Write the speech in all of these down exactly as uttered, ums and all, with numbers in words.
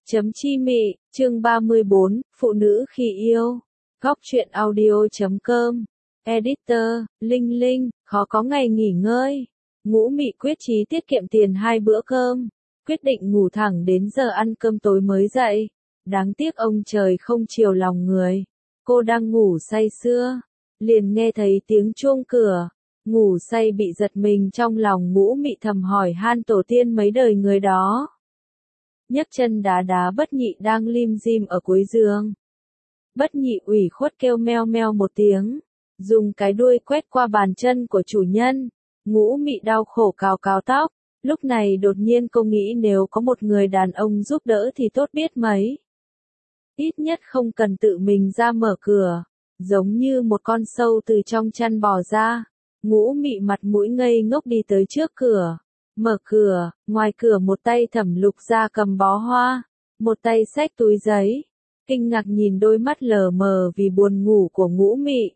Chấm chi mị, chương ba mươi bốn, phụ nữ khi yêu. Góc truyện audio.com. Editor, Linh Linh, khó có ngày nghỉ ngơi. Ngũ Mị quyết chí tiết kiệm tiền hai bữa cơm. Quyết định ngủ thẳng đến giờ ăn cơm tối mới dậy. Đáng tiếc ông trời không chiều lòng người. Cô đang ngủ say sưa. Liền nghe thấy tiếng chuông cửa. Ngủ say bị giật mình trong lòng Ngũ Mị thầm hỏi han tổ tiên mấy đời người đó. Nhấc chân đá đá Bất Nhị đang lim dim ở cuối giường. Bất Nhị ủy khuất kêu meo meo một tiếng, dùng cái đuôi quét qua bàn chân của chủ nhân. Ngũ Mị đau khổ cào cào tóc, lúc này đột nhiên cô nghĩ nếu có một người đàn ông giúp đỡ thì tốt biết mấy. Ít nhất không cần tự mình ra mở cửa, giống như một con sâu từ trong chăn bò ra. Ngũ Mị mặt mũi ngây ngốc đi tới trước cửa. Mở cửa, ngoài cửa một tay Thẩm Lục Gia cầm bó hoa, một tay xách túi giấy, kinh ngạc nhìn đôi mắt lờ mờ vì buồn ngủ của Ngũ Mị.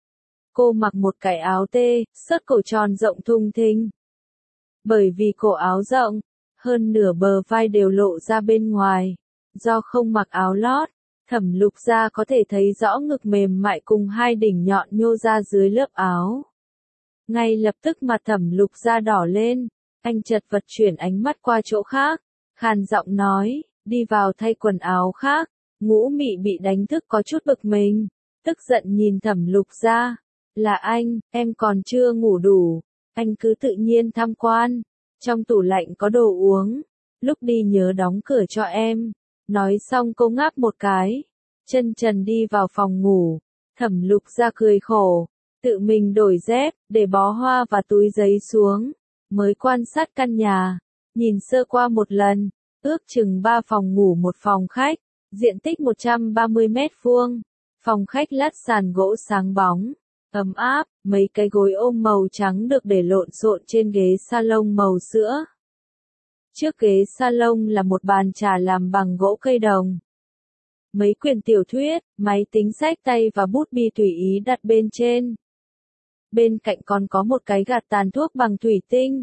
Cô mặc một cái áo tê, xớt cổ tròn rộng thùng thình. Bởi vì cổ áo rộng, hơn nửa bờ vai đều lộ ra bên ngoài, do không mặc áo lót, Thẩm Lục Gia có thể thấy rõ ngực mềm mại cùng hai đỉnh nhọn nhô ra dưới lớp áo. Ngay lập tức mặt Thẩm Lục Gia đỏ lên. Anh chật vật chuyển ánh mắt qua chỗ khác, khàn giọng nói, đi vào thay quần áo khác. Ngũ Mị bị đánh thức có chút bực mình, tức giận nhìn Thẩm Lục Gia, là anh, em còn chưa ngủ đủ, anh cứ tự nhiên tham quan, trong tủ lạnh có đồ uống, lúc đi nhớ đóng cửa cho em. Nói xong cô ngáp một cái, chân trần đi vào phòng ngủ. Thẩm Lục Gia cười khổ, tự mình đổi dép, để bó hoa và túi giấy xuống. Mới quan sát căn nhà, nhìn sơ qua một lần, ước chừng ba phòng ngủ một phòng khách, diện tích một trăm ba mươi mét vuông, phòng khách lát sàn gỗ sáng bóng, ấm áp, mấy cái gối ôm màu trắng được để lộn xộn trên ghế salon màu sữa. Trước ghế salon là một bàn trà làm bằng gỗ cây đồng. Mấy quyển tiểu thuyết, máy tính xách tay và bút bi tùy ý đặt bên trên. Bên cạnh còn có một cái gạt tàn thuốc bằng thủy tinh.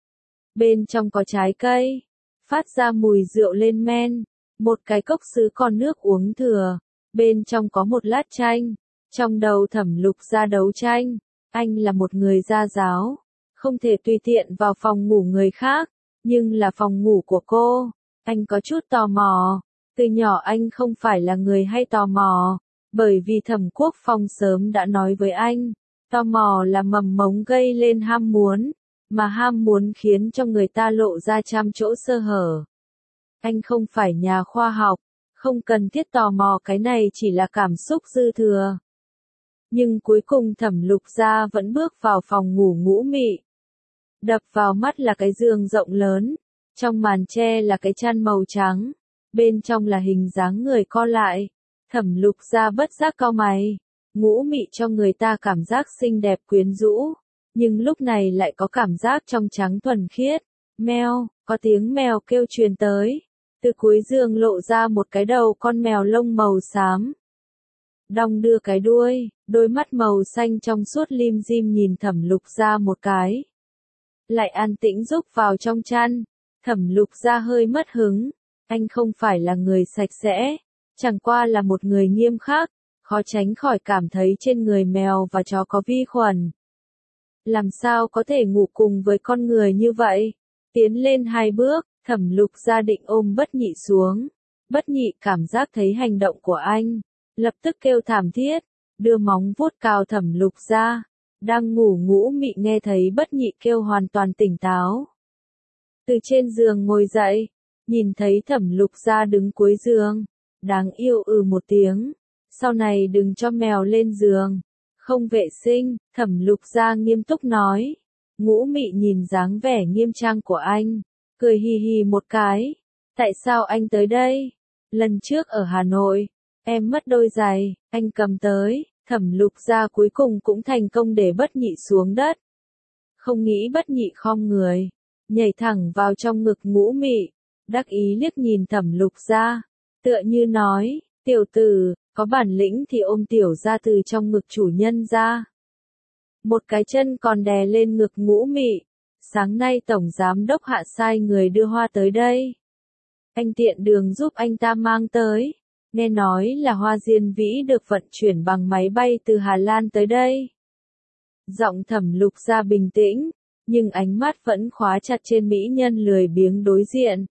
Bên trong có trái cây, phát ra mùi rượu lên men. Một cái cốc sứ còn nước uống thừa. Bên trong có một lát chanh. Trong đầu Thẩm Lục Gia đấu tranh. Anh là một người gia giáo, không thể tùy tiện vào phòng ngủ người khác. Nhưng là phòng ngủ của cô, anh có chút tò mò. Từ nhỏ anh không phải là người hay tò mò, bởi vì Thẩm Quốc Phong sớm đã nói với anh. Tò mò là mầm mống gây lên ham muốn, mà ham muốn khiến cho người ta lộ ra trăm chỗ sơ hở. Anh không phải nhà khoa học, không cần thiết tò mò, cái này chỉ là cảm xúc dư thừa. Nhưng cuối cùng Thẩm Lục Gia vẫn bước vào phòng ngủ Ngũ Mị. Đập vào mắt là cái giường rộng lớn, trong màn che là cái chăn màu trắng, bên trong là hình dáng người co lại. Thẩm Lục Gia bất giác cau mày. Ngũ Mị cho người ta cảm giác xinh đẹp quyến rũ, nhưng lúc này lại có cảm giác trong trắng thuần khiết. Meo, có tiếng mèo kêu truyền tới. Từ cuối giường lộ ra một cái đầu con mèo lông màu xám. Đong đưa cái đuôi, đôi mắt màu xanh trong suốt lim dim nhìn Thẩm Lục Gia một cái. Lại an tĩnh rúc vào trong chăn. Thẩm Lục Gia hơi mất hứng. Anh không phải là người sạch sẽ, chẳng qua là một người nghiêm khắc. Khó tránh khỏi cảm thấy trên người mèo và chó có vi khuẩn. Làm sao có thể ngủ cùng với con người như vậy? Tiến lên hai bước, Thẩm Lục Gia định ôm Bất Nhị xuống. Bất Nhị cảm giác thấy hành động của anh, lập tức kêu thảm thiết, đưa móng vuốt cào Thẩm Lục Gia. Đang ngủ Ngũ Mị nghe thấy Bất Nhị kêu hoàn toàn tỉnh táo. Từ trên giường ngồi dậy, nhìn thấy Thẩm Lục Gia đứng cuối giường, đáng yêu ừ một tiếng. Sau này đừng cho mèo lên giường, không vệ sinh, Thẩm Lục Gia nghiêm túc nói. Ngũ Mị nhìn dáng vẻ nghiêm trang của anh, cười hì hì một cái. Tại sao anh tới đây? Lần trước ở Hà Nội, em mất đôi giày, anh cầm tới. Thẩm Lục Gia cuối cùng cũng thành công để Bất Nhị xuống đất. Không nghĩ Bất Nhị khom người, nhảy thẳng vào trong ngực Ngũ Mị, đắc ý liếc nhìn Thẩm Lục Gia, tựa như nói, tiểu tử, có bản lĩnh thì ôm tiểu gia từ trong ngực chủ nhân ra. Một cái chân còn đè lên ngực Ngũ Mị. Sáng nay Tổng Giám Đốc Hạ sai người đưa hoa tới đây. Anh tiện đường giúp anh ta mang tới. Nghe nói là Hoa Diên Vĩ được vận chuyển bằng máy bay từ Hà Lan tới đây. Giọng Thẩm Lục Gia bình tĩnh, nhưng ánh mắt vẫn khóa chặt trên mỹ nhân lười biếng đối diện.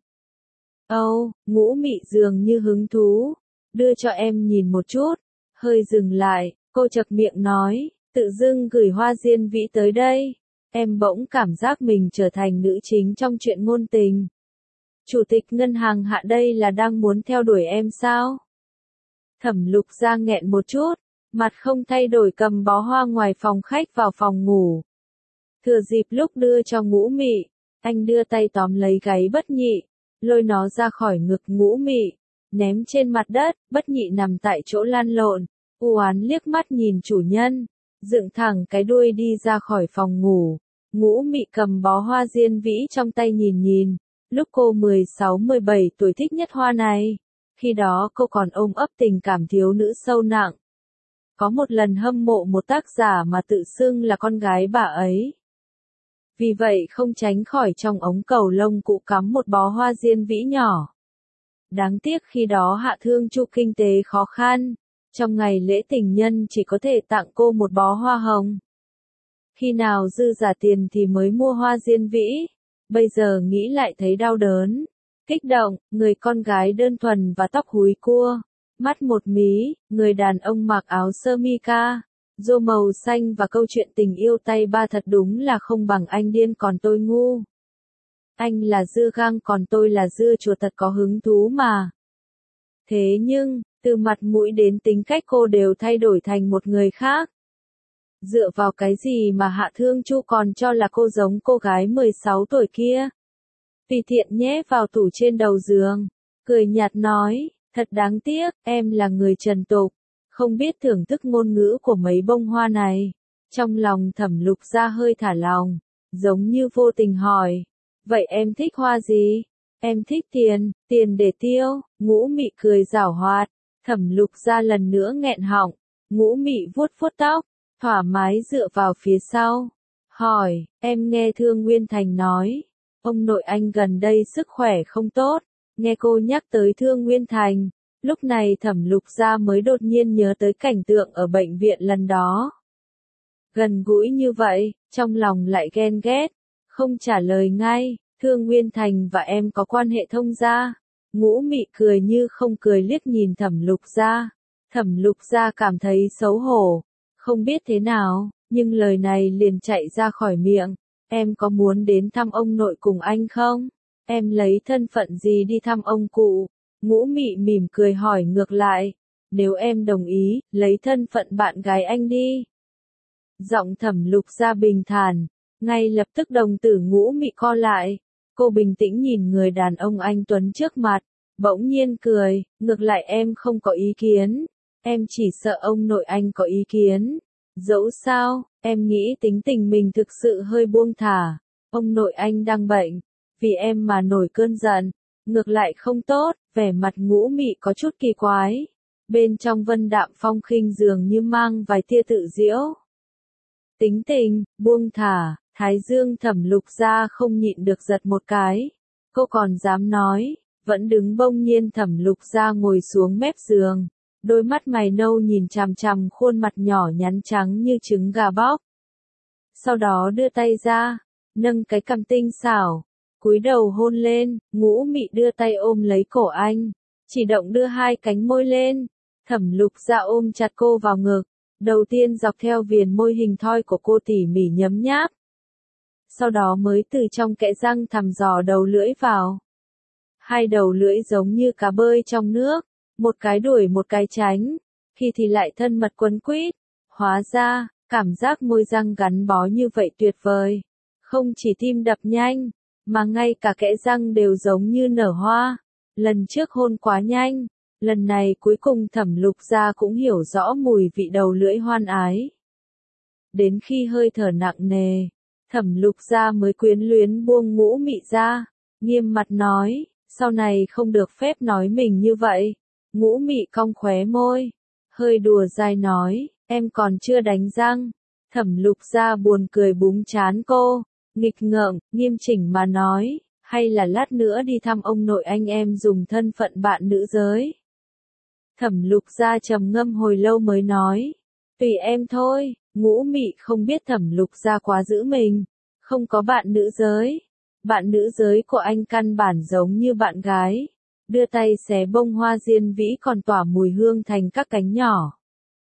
Âu, Ngũ Mị dường như hứng thú, đưa cho em nhìn một chút, hơi dừng lại, cô chậc miệng nói, tự dưng gửi Hoa Diên Vĩ tới đây, em bỗng cảm giác mình trở thành nữ chính trong chuyện ngôn tình. Chủ tịch ngân hàng Hạ đây là đang muốn theo đuổi em sao? Thẩm Lục Gia nghẹn một chút, mặt không thay đổi cầm bó hoa ngoài phòng khách vào phòng ngủ. Thừa dịp lúc đưa cho Ngũ Mị, anh đưa tay tóm lấy gáy Bất Nhị, lôi nó ra khỏi ngực Ngũ Mị, ném trên mặt đất. Bất Nhị nằm tại chỗ lăn lộn, u oán liếc mắt nhìn chủ nhân, dựng thẳng cái đuôi đi ra khỏi phòng ngủ. Ngũ Mị cầm bó Hoa Diên Vĩ trong tay nhìn nhìn, lúc cô mười sáu mười bảy tuổi thích nhất hoa này. Khi đó cô còn ôm ấp tình cảm thiếu nữ sâu nặng. Có một lần hâm mộ một tác giả mà tự xưng là con gái bà ấy. Vì vậy không tránh khỏi trong ống cầu lông cụ cắm một bó Hoa Diên Vĩ nhỏ. Đáng tiếc khi đó Hạ Thương Chu kinh tế khó khăn, trong ngày lễ tình nhân chỉ có thể tặng cô một bó hoa hồng. Khi nào dư giả tiền thì mới mua Hoa Diên Vĩ, bây giờ nghĩ lại thấy đau đớn, kích động, người con gái đơn thuần và tóc húi cua, mắt một mí, người đàn ông mặc áo sơ mi ca, rô màu xanh và câu chuyện tình yêu tay ba thật đúng là không bằng anh điên còn tôi ngu. Anh là dưa gang còn tôi là dưa chuột thật có hứng thú mà. Thế nhưng, từ mặt mũi đến tính cách cô đều thay đổi thành một người khác. Dựa vào cái gì mà Hạ Thương Chu còn cho là cô giống cô gái mười sáu tuổi kia? Tùy tiện nhét vào tủ trên đầu giường, cười nhạt nói, thật đáng tiếc, em là người trần tục, không biết thưởng thức ngôn ngữ của mấy bông hoa này. Trong lòng Thẩm Lục Gia hơi thả lòng, giống như vô tình hỏi, vậy em thích hoa gì? Em thích tiền, tiền để tiêu. Ngũ Mị cười giảo hoạt. Thẩm Lục Gia lần nữa nghẹn họng. Ngũ Mị vuốt vuốt tóc, thoải mái dựa vào phía sau, hỏi, em nghe Thương Nguyên Thành nói, ông nội anh gần đây sức khỏe không tốt. Nghe cô nhắc tới Thương Nguyên Thành, lúc này Thẩm Lục Gia mới đột nhiên nhớ tới cảnh tượng ở bệnh viện lần đó. Gần gũi như vậy, trong lòng lại ghen ghét, không trả lời ngay. Thương Nguyên Thành và em có quan hệ thông gia. Ngũ Mị cười như không cười liếc nhìn Thẩm Lục Gia. Thẩm Lục Gia cảm thấy xấu hổ, không biết thế nào, nhưng lời này liền chạy ra khỏi miệng. Em có muốn đến thăm ông nội cùng anh không? Em lấy thân phận gì đi thăm ông cụ? Ngũ Mị mỉm cười hỏi ngược lại. Nếu em đồng ý, lấy thân phận bạn gái anh đi. Giọng Thẩm Lục Gia bình thản, ngay lập tức đồng tử Ngũ Mị co lại. Cô bình tĩnh nhìn người đàn ông anh tuấn trước mặt, bỗng nhiên cười, ngược lại em không có ý kiến, em chỉ sợ ông nội anh có ý kiến. Dẫu sao, em nghĩ tính tình mình thực sự hơi buông thả, ông nội anh đang bệnh, vì em mà nổi cơn giận, ngược lại không tốt. Vẻ mặt Ngũ Mị có chút kỳ quái, bên trong vân đạm phong khinh dường như mang vài tia tự giễu. Tính tình, buông thả. Thái dương Thẩm Lục Gia không nhịn được giật một cái. Cô còn dám nói, vẫn đứng bỗng nhiên Thẩm Lục Gia ngồi xuống mép giường. Đôi mắt mày nâu nhìn chằm chằm khuôn mặt nhỏ nhắn trắng như trứng gà bóc. Sau đó đưa tay ra, nâng cái cằm tinh xảo, cúi đầu hôn lên. Ngũ Mị đưa tay ôm lấy cổ anh, chỉ động đưa hai cánh môi lên. Thẩm Lục Gia ôm chặt cô vào ngực, đầu tiên dọc theo viền môi hình thoi của cô tỉ mỉ nhấm nháp. Sau đó mới từ trong kẽ răng thăm dò đầu lưỡi vào. Hai đầu lưỡi giống như cá bơi trong nước, một cái đuổi một cái tránh, khi thì lại thân mật quấn quýt. Hóa ra, cảm giác môi răng gắn bó như vậy tuyệt vời. Không chỉ tim đập nhanh, mà ngay cả kẽ răng đều giống như nở hoa. Lần trước hôn quá nhanh, lần này cuối cùng Thẩm Lục Gia cũng hiểu rõ mùi vị đầu lưỡi hoan ái. Đến khi hơi thở nặng nề, Thẩm Lục Gia mới quyến luyến buông Ngũ Mị ra, nghiêm mặt nói, sau này không được phép nói mình như vậy. Ngũ Mị cong khóe môi, hơi đùa dai nói, em còn chưa đánh răng. Thẩm Lục Gia buồn cười búng trán cô, nghịch ngợm, nghiêm chỉnh mà nói, hay là lát nữa đi thăm ông nội anh em dùng thân phận bạn nữ giới? Thẩm Lục Gia trầm ngâm hồi lâu mới nói, tùy em thôi. Ngũ Mị không biết Thẩm Lục Gia quá giữ mình, không có bạn nữ giới. Bạn nữ giới của anh căn bản giống như bạn gái, đưa tay xé bông hoa diên vĩ còn tỏa mùi hương thành các cánh nhỏ.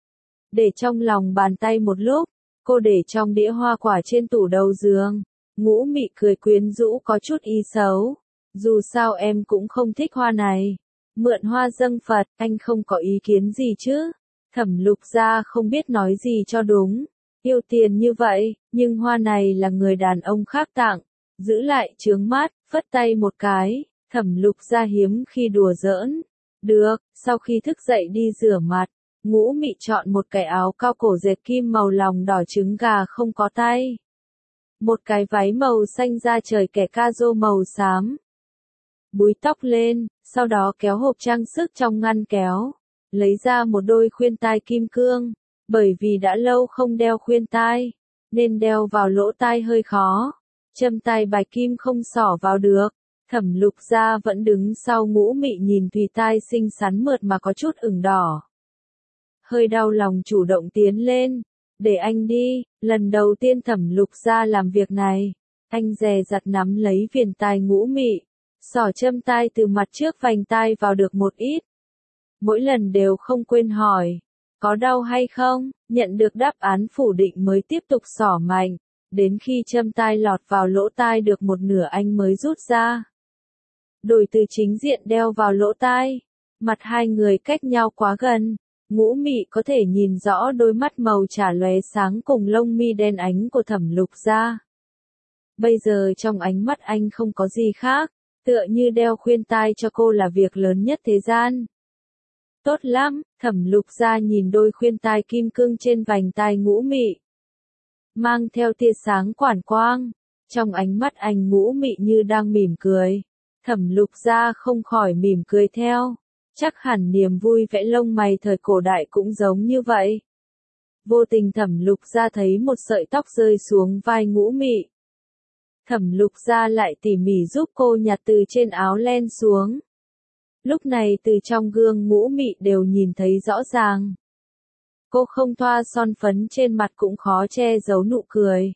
Để trong lòng bàn tay một lúc, cô để trong đĩa hoa quả trên tủ đầu giường. Ngũ Mị cười quyến rũ có chút ý xấu, dù sao em cũng không thích hoa này. Mượn hoa dâng Phật, anh không có ý kiến gì chứ? Thẩm Lục Gia không biết nói gì cho đúng. Yêu tiền như vậy, nhưng hoa này là người đàn ông khác tặng, giữ lại chướng mắt, phất tay một cái. Thẩm Lục Gia hiếm khi đùa giỡn. Được, sau khi thức dậy đi rửa mặt, Ngũ Mị chọn một cái áo cao cổ dệt kim màu lòng đỏ trứng gà không có tay. Một cái váy màu xanh da trời kẻ ca rô màu xám. Búi tóc lên, sau đó kéo hộp trang sức trong ngăn kéo. Lấy ra một đôi khuyên tai kim cương. Bởi vì đã lâu không đeo khuyên tai, nên đeo vào lỗ tai hơi khó. Châm tai bạch kim không xỏ vào được. Thẩm Lục Gia vẫn đứng sau Ngũ Mị nhìn tùy tai xinh xắn mượt mà có chút ửng đỏ. Hơi đau lòng chủ động tiến lên. Để anh đi, lần đầu tiên Thẩm Lục Gia làm việc này. Anh dè dặt nắm lấy viền tai Ngũ Mị, xỏ châm tai từ mặt trước vành tai vào được một ít. Mỗi lần đều không quên hỏi, có đau hay không? Nhận được đáp án phủ định mới tiếp tục xỏ mạnh, đến khi châm tai lọt vào lỗ tai được một nửa anh mới rút ra. Đổi từ chính diện đeo vào lỗ tai, mặt hai người cách nhau quá gần, Ngũ Mị có thể nhìn rõ đôi mắt màu trà lóe sáng cùng lông mi đen ánh của Thẩm Lục Gia. Bây giờ trong ánh mắt anh không có gì khác, tựa như đeo khuyên tai cho cô là việc lớn nhất thế gian. Tốt lắm, Thẩm Lục Gia nhìn đôi khuyên tai kim cương trên vành tai Ngũ Mị, mang theo tia sáng quản quang. Trong ánh mắt anh Ngũ Mị như đang mỉm cười. Thẩm Lục Gia không khỏi mỉm cười theo. Chắc hẳn niềm vui vẽ lông mày thời cổ đại cũng giống như vậy. Vô tình Thẩm Lục Gia thấy một sợi tóc rơi xuống vai Ngũ Mị. Thẩm Lục Gia lại tỉ mỉ giúp cô nhặt từ trên áo len xuống. Lúc này từ trong gương Ngũ Mị đều nhìn thấy rõ ràng. Cô không thoa son phấn trên mặt cũng khó che giấu nụ cười.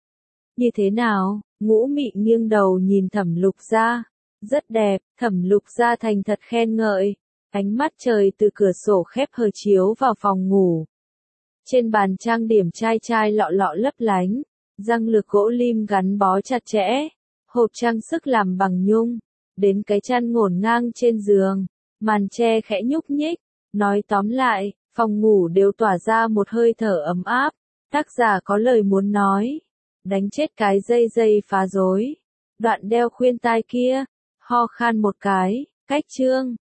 Như thế nào? Ngũ Mị nghiêng đầu nhìn Thẩm Lục Gia. Rất đẹp, Thẩm Lục Gia thành thật khen ngợi. Ánh mắt trời từ cửa sổ khép hờ chiếu vào phòng ngủ. Trên bàn trang điểm chai chai lọ lọ lấp lánh, răng lược gỗ lim gắn bó chặt chẽ, hộp trang sức làm bằng nhung, đến cái chăn ngổn ngang trên giường, màn che khẽ nhúc nhích. Nói tóm lại, phòng ngủ đều tỏa ra một hơi thở ấm áp. Tác giả có lời muốn nói, đánh chết cái dây dây phá rối. Đoạn đeo khuyên tai kia, ho khan một cái, cách chương.